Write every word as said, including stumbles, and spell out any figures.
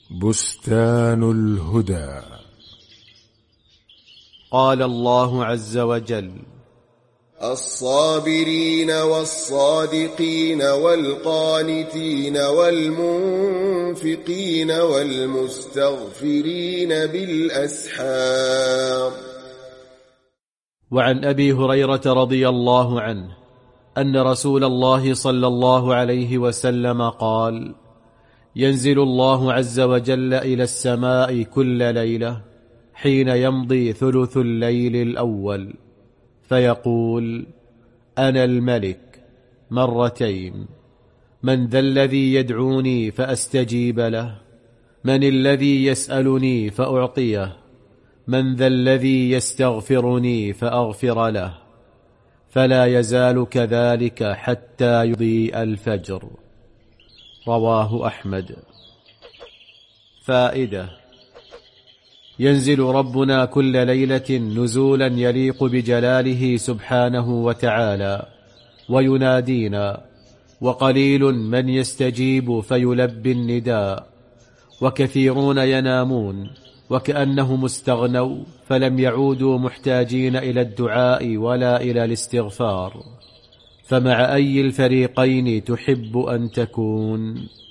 بستان الهدى. قال الله عز وجل: الصابرين والصادقين والقانتين والمنفقين والمستغفرين بالأسحار. وعن أبي هريرة رضي الله عنه أن رسول الله صلى الله عليه وسلم قال: ينزل الله عز وجل إلى السماء كل ليلة حين يمضي ثلث الليل الأول فيقول: أنا الملك مرتين، من ذا الذي يدعوني فأستجيب له؟ من الذي يسألني فأعطيه؟ من ذا الذي يستغفرني فأغفر له؟ فلا يزال كذلك حتى يضيء الفجر. رواه أحمد. فائدة: ينزل ربنا كل ليلة نزولا يليق بجلاله سبحانه وتعالى وينادينا، وقليل من يستجيب فيلبي النداء، وكثيرون ينامون وكأنهم استغنوا فلم يعودوا محتاجين إلى الدعاء ولا إلى الاستغفار. فمع أي الفريقين تحب أن تكون؟